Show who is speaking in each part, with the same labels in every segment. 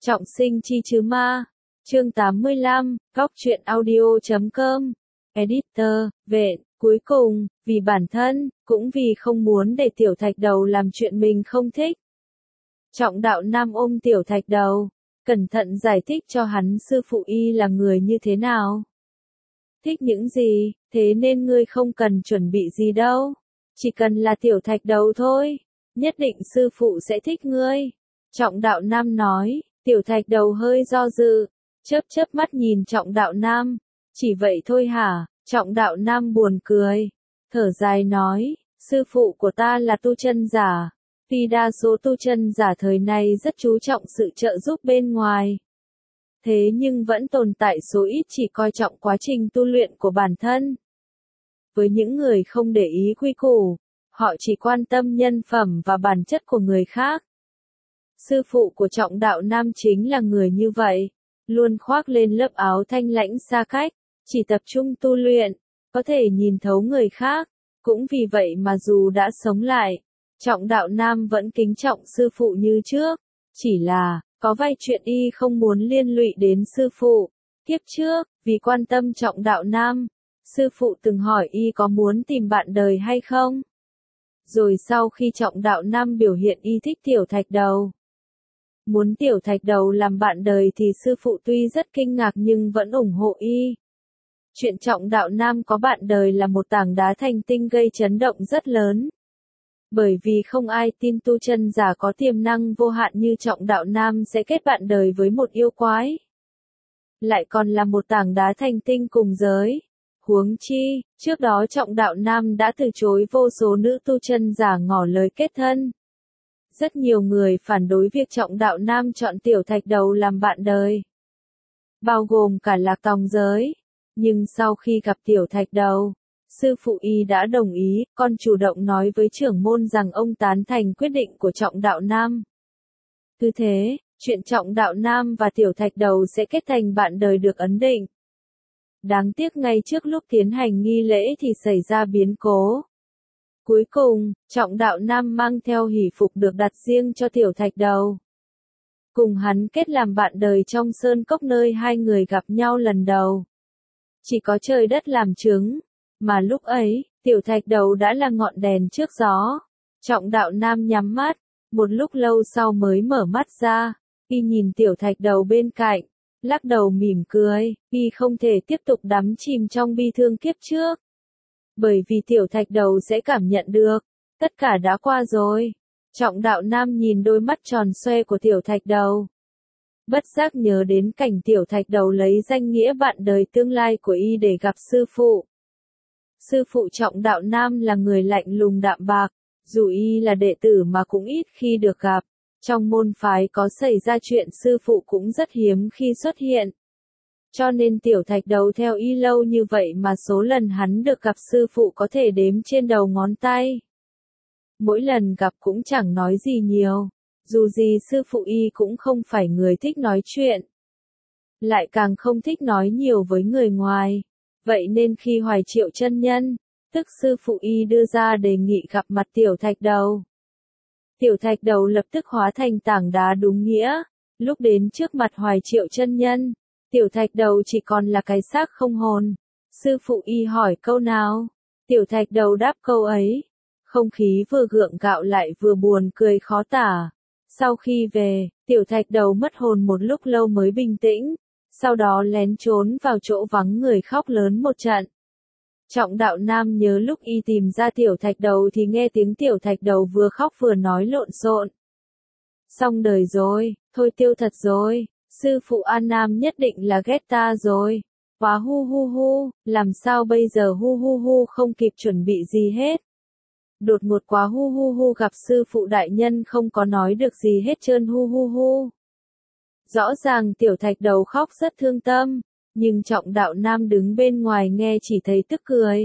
Speaker 1: Trọng sinh chi chứ ma. Chương 85, Góc truyện audio.com. Editor, Vệ, cuối cùng, vì bản thân, cũng vì không muốn để Tiểu Thạch Đầu làm chuyện mình không thích. Trọng Đạo Nam ôm Tiểu Thạch Đầu, cẩn thận giải thích cho hắn sư phụ y là người như thế nào. Thích những gì, thế nên ngươi không cần chuẩn bị gì đâu. Chỉ cần là Tiểu Thạch Đầu thôi, nhất định sư phụ sẽ thích ngươi. Trọng Đạo Nam nói. Tiểu Thạch Đầu hơi do dự, chớp mắt nhìn Trọng Đạo Nam. Chỉ vậy thôi hả? Trọng Đạo Nam buồn cười, thở dài nói, sư phụ của ta là tu chân giả. Tuy đa số tu chân giả thời này rất chú trọng sự trợ giúp bên ngoài. Thế nhưng vẫn tồn tại số ít chỉ coi trọng quá trình tu luyện của bản thân. Với những người không để ý quy củ, họ chỉ quan tâm nhân phẩm và bản chất của người khác. Sư phụ của Trọng Đạo Nam chính là người như vậy, luôn khoác lên lớp áo thanh lãnh xa cách, chỉ tập trung tu luyện, có thể nhìn thấu người khác. Cũng vì vậy mà dù đã sống lại, Trọng Đạo Nam vẫn kính trọng sư phụ như trước, chỉ là, có vài chuyện y không muốn liên lụy đến sư phụ. Kiếp trước, vì quan tâm Trọng Đạo Nam, sư phụ từng hỏi y có muốn tìm bạn đời hay không? Rồi sau khi Trọng Đạo Nam biểu hiện y thích Tiểu Thạch Đầu, muốn Tiểu Thạch Đầu làm bạn đời thì sư phụ tuy rất kinh ngạc nhưng vẫn ủng hộ y. Chuyện Trọng Đạo Nam có bạn đời là một tảng đá thành tinh gây chấn động rất lớn. Bởi vì không ai tin tu chân giả có tiềm năng vô hạn như Trọng Đạo Nam sẽ kết bạn đời với một yêu quái. Lại còn là một tảng đá thành tinh cùng giới. Huống chi, trước đó Trọng Đạo Nam đã từ chối vô số nữ tu chân giả ngỏ lời kết thân. Rất nhiều người phản đối việc Trọng Đạo Nam chọn Tiểu Thạch Đầu làm bạn đời, bao gồm cả Lạc Tòng giới. Nhưng sau khi gặp Tiểu Thạch Đầu, sư phụ y đã đồng ý, còn chủ động nói với trưởng môn rằng ông tán thành quyết định của Trọng Đạo Nam. Cứ thế, chuyện Trọng Đạo Nam và Tiểu Thạch Đầu sẽ kết thành bạn đời được ấn định. Đáng tiếc ngay trước lúc tiến hành nghi lễ thì xảy ra biến cố. Cuối cùng, Trọng Đạo Nam mang theo hỷ phục được đặt riêng cho Tiểu Thạch Đầu, cùng hắn kết làm bạn đời trong sơn cốc nơi hai người gặp nhau lần đầu. Chỉ có trời đất làm chứng, mà lúc ấy, Tiểu Thạch Đầu đã là ngọn đèn trước gió. Trọng Đạo Nam nhắm mắt, một lúc lâu sau mới mở mắt ra, y nhìn Tiểu Thạch Đầu bên cạnh, lắc đầu mỉm cười, y không thể tiếp tục đắm chìm trong bi thương kiếp trước. Bởi vì Tiểu Thạch Đầu sẽ cảm nhận được, tất cả đã qua rồi. Trọng Đạo Nam nhìn đôi mắt tròn xoe của Tiểu Thạch Đầu, bất giác nhớ đến cảnh Tiểu Thạch Đầu lấy danh nghĩa bạn đời tương lai của y để gặp sư phụ. Sư phụ Trọng Đạo Nam là người lạnh lùng đạm bạc, dù y là đệ tử mà cũng ít khi được gặp. Trong môn phái có xảy ra chuyện sư phụ cũng rất hiếm khi xuất hiện. Cho nên Tiểu Thạch Đầu theo y lâu như vậy mà số lần hắn được gặp sư phụ có thể đếm trên đầu ngón tay. Mỗi lần gặp cũng chẳng nói gì nhiều, dù gì sư phụ y cũng không phải người thích nói chuyện, lại càng không thích nói nhiều với người ngoài. Vậy nên khi Hoài Triệu chân nhân, tức sư phụ y đưa ra đề nghị gặp mặt Tiểu Thạch Đầu, Tiểu Thạch Đầu lập tức hóa thành tảng đá đúng nghĩa. Lúc đến trước mặt Hoài Triệu chân nhân, Tiểu Thạch Đầu chỉ còn là cái xác không hồn. Sư phụ y hỏi câu nào, Tiểu Thạch Đầu đáp câu ấy. Không khí vừa gượng gạo lại vừa buồn cười khó tả. Sau khi về, Tiểu Thạch Đầu mất hồn một lúc lâu mới bình tĩnh, sau đó lén trốn vào chỗ vắng người khóc lớn một trận. Trọng Đạo Nam nhớ lúc y tìm ra Tiểu Thạch Đầu thì nghe tiếng Tiểu Thạch Đầu vừa khóc vừa nói lộn xộn. Xong đời rồi, thôi tiêu thật rồi, sư phụ An Nam nhất định là ghét ta rồi. Quá hu hu hu, làm sao bây giờ hu hu hu không kịp chuẩn bị gì hết. Đột ngột quá hu hu hu gặp sư phụ đại nhân không có nói được gì hết trơn hu hu hu. Rõ ràng Tiểu Thạch Đầu khóc rất thương tâm, nhưng Trọng Đạo Nam đứng bên ngoài nghe chỉ thấy tức cười.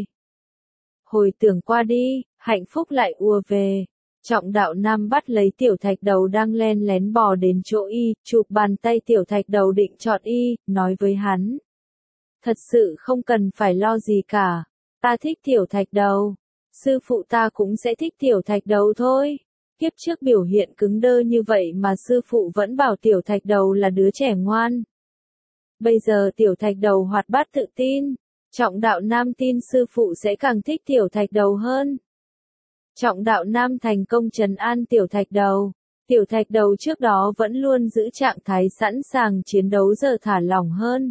Speaker 1: Hồi tưởng qua đi, hạnh phúc lại ùa về. Trọng Đạo Nam bắt lấy Tiểu Thạch Đầu đang len lén bò đến chỗ y, chụp bàn tay Tiểu Thạch Đầu định chọn y, nói với hắn. Thật sự không cần phải lo gì cả, ta thích Tiểu Thạch Đầu. Sư phụ ta cũng sẽ thích Tiểu Thạch Đầu thôi. Kiếp trước biểu hiện cứng đơ như vậy mà sư phụ vẫn bảo tiểu thạch đầu là đứa trẻ ngoan. Bây giờ tiểu thạch đầu hoạt bát tự tin. Trọng đạo nam tin sư phụ sẽ càng thích tiểu thạch đầu hơn. Trọng đạo nam thành công trấn an tiểu thạch đầu. Tiểu thạch đầu trước đó vẫn luôn giữ trạng thái sẵn sàng chiến đấu giờ thả lỏng hơn.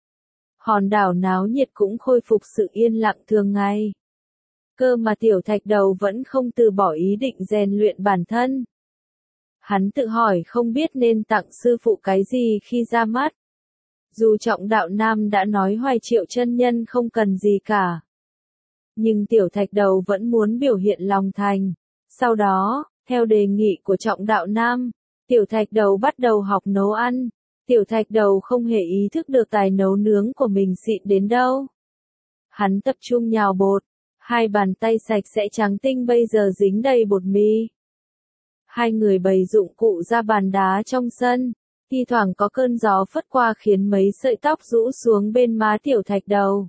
Speaker 1: Hòn đảo náo nhiệt cũng khôi phục sự yên lặng thường ngày. Cơ mà tiểu thạch đầu vẫn không từ bỏ ý định rèn luyện bản thân. Hắn tự hỏi không biết nên tặng sư phụ cái gì khi ra mắt. Dù Trọng đạo nam đã nói Hoài Triệu chân nhân không cần gì cả. Nhưng tiểu thạch đầu vẫn muốn biểu hiện lòng thành. Sau đó, theo đề nghị của Trọng đạo nam, tiểu thạch đầu bắt đầu học nấu ăn. Tiểu thạch đầu không hề ý thức được tài nấu nướng của mình xịn đến đâu. Hắn tập trung nhào bột. Hai bàn tay sạch sẽ trắng tinh bây giờ dính đầy bột mì. Hai người bày dụng cụ ra bàn đá trong sân. Thi thoảng có cơn gió phất qua khiến mấy sợi tóc rũ xuống bên má tiểu thạch đầu.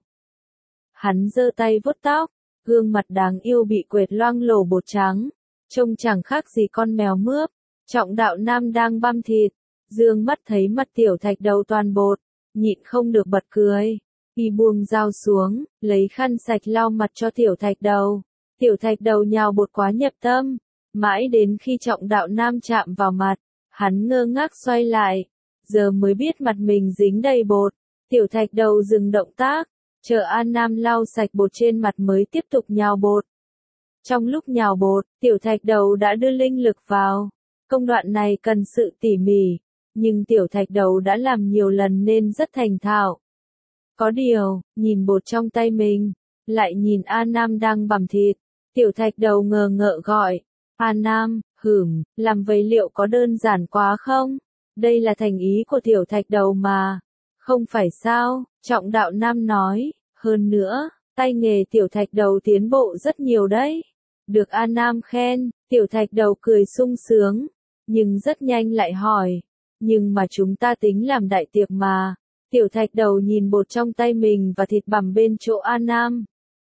Speaker 1: Hắn giơ tay vuốt tóc, gương mặt đáng yêu bị quệt loang lổ bột trắng, trông chẳng khác gì con mèo mướp. Trọng đạo nam đang băm thịt, dương mắt thấy mặt tiểu thạch đầu toàn bột, nhịn không được bật cười. Y buông dao xuống, lấy khăn sạch lau mặt cho tiểu thạch đầu. Tiểu thạch đầu nhào bột quá nhập tâm, mãi đến khi Trọng đạo nam chạm vào mặt, hắn ngơ ngác xoay lại, giờ mới biết mặt mình dính đầy bột. Tiểu thạch đầu dừng động tác, chờ An Nam lau sạch bột trên mặt mới tiếp tục nhào bột. Trong lúc nhào bột, tiểu thạch đầu đã đưa linh lực vào. Công đoạn này cần sự tỉ mỉ, nhưng tiểu thạch đầu đã làm nhiều lần nên rất thành thạo. Có điều, nhìn bột trong tay mình, lại nhìn An Nam đang bằm thịt, tiểu thạch đầu ngờ ngợ gọi, An Nam, làm vậy liệu có đơn giản quá không? Đây là thành ý của tiểu thạch đầu mà. Không phải sao, Trọng đạo nam nói, hơn nữa, tay nghề tiểu thạch đầu tiến bộ rất nhiều đấy. Được An Nam khen, tiểu thạch đầu cười sung sướng, nhưng rất nhanh lại hỏi, nhưng mà chúng ta tính làm đại tiệc mà. Tiểu thạch đầu nhìn bột trong tay mình và thịt bằm bên chỗ An Nam.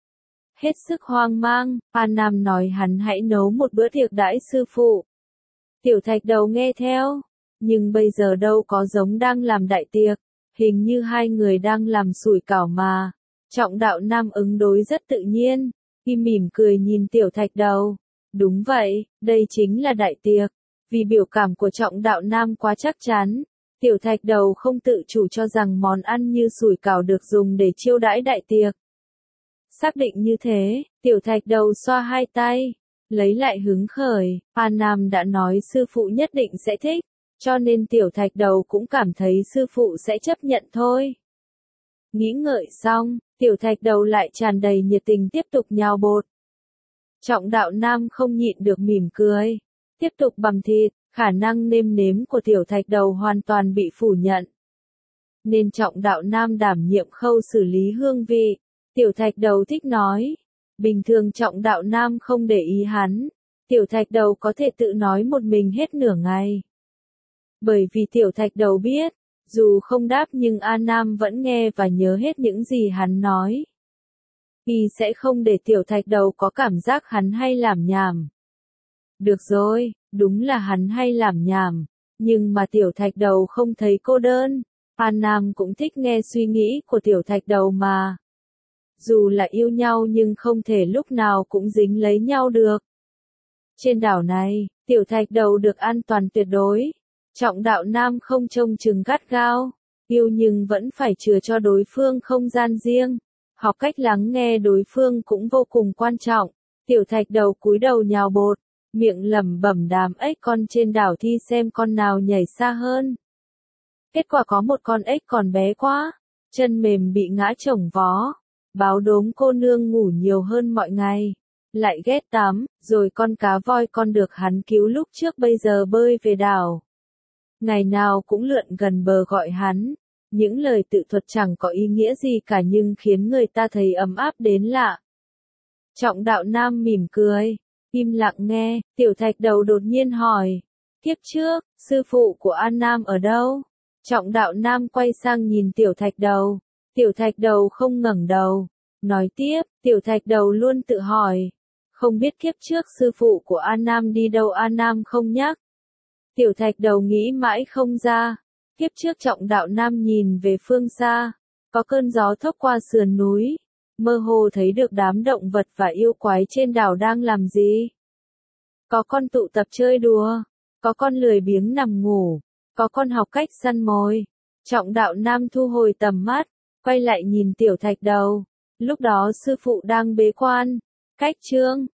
Speaker 1: Hết sức hoang mang, An Nam nói hắn hãy nấu một bữa tiệc đãi sư phụ. Tiểu thạch đầu nghe theo, nhưng bây giờ đâu có giống đang làm đại tiệc, hình như hai người đang làm sủi cảo mà. Trọng đạo nam ứng đối rất tự nhiên, y mỉm cười nhìn tiểu thạch đầu. Đúng vậy, đây chính là đại tiệc. Vì biểu cảm của Trọng đạo nam quá chắc chắn, tiểu thạch đầu không tự chủ cho rằng món ăn như sủi cảo được dùng để chiêu đãi đại tiệc. Xác định như thế, tiểu thạch đầu xoa hai tay, lấy lại hứng khởi. An Nam đã nói sư phụ nhất định sẽ thích, cho nên tiểu thạch đầu cũng cảm thấy sư phụ sẽ chấp nhận thôi. Nghĩ ngợi xong, tiểu thạch đầu lại tràn đầy nhiệt tình tiếp tục nhào bột. Trọng đạo nam không nhịn được mỉm cười, tiếp tục bằm thịt, khả năng nêm nếm của tiểu thạch đầu hoàn toàn bị phủ nhận. Nên trọng đạo nam đảm nhiệm khâu xử lý hương vị. Tiểu thạch đầu thích nói. Bình thường Trọng đạo nam không để ý hắn. Tiểu thạch đầu có thể tự nói một mình hết nửa ngày. Bởi vì tiểu thạch đầu biết, dù không đáp nhưng An Nam vẫn nghe và nhớ hết những gì hắn nói. Y sẽ không để tiểu thạch đầu có cảm giác hắn hay làm nhảm. Được rồi, đúng là hắn hay làm nhảm, nhưng mà tiểu thạch đầu không thấy cô đơn. An Nam cũng thích nghe suy nghĩ của tiểu thạch đầu mà. Dù là yêu nhau nhưng không thể lúc nào cũng dính lấy nhau được. Trên đảo này, tiểu thạch đầu được an toàn tuyệt đối. Trọng đạo nam không trông chừng gắt gao. Yêu nhưng vẫn phải chừa cho đối phương không gian riêng. Học cách lắng nghe đối phương cũng vô cùng quan trọng. Tiểu thạch đầu cúi đầu nhào bột, miệng lẩm bẩm đám ếch con trên đảo thi xem con nào nhảy xa hơn. Kết quả có một con ếch còn bé quá, chân mềm bị ngã chồng vó. Báo đốm cô nương ngủ nhiều hơn mọi ngày, lại ghét tắm, rồi con cá voi con được hắn cứu lúc trước bây giờ bơi về đảo. Ngày nào cũng lượn gần bờ gọi hắn, những lời tự thuật chẳng có ý nghĩa gì cả nhưng khiến người ta thấy ấm áp đến lạ. Trọng đạo nam mỉm cười, im lặng nghe, tiểu thạch đầu đột nhiên hỏi, kiếp trước, sư phụ của An Nam ở đâu? Trọng đạo nam quay sang nhìn tiểu thạch đầu. Tiểu thạch đầu không ngẩng đầu. Nói tiếp, tiểu thạch đầu luôn tự hỏi. Không biết kiếp trước sư phụ của A Nam đi đâu, A Nam không nhắc. Tiểu thạch đầu nghĩ mãi không ra. Kiếp trước Trọng Đạo Nam nhìn về phương xa, có cơn gió thốc qua sườn núi, mơ hồ thấy được đám động vật và yêu quái trên đảo đang làm gì. Có con tụ tập chơi đùa, có con lười biếng nằm ngủ, có con học cách săn mồi. Trọng Đạo Nam thu hồi tầm mắt, quay lại nhìn tiểu thạch đầu. Lúc đó sư phụ đang bế quan. Cách chương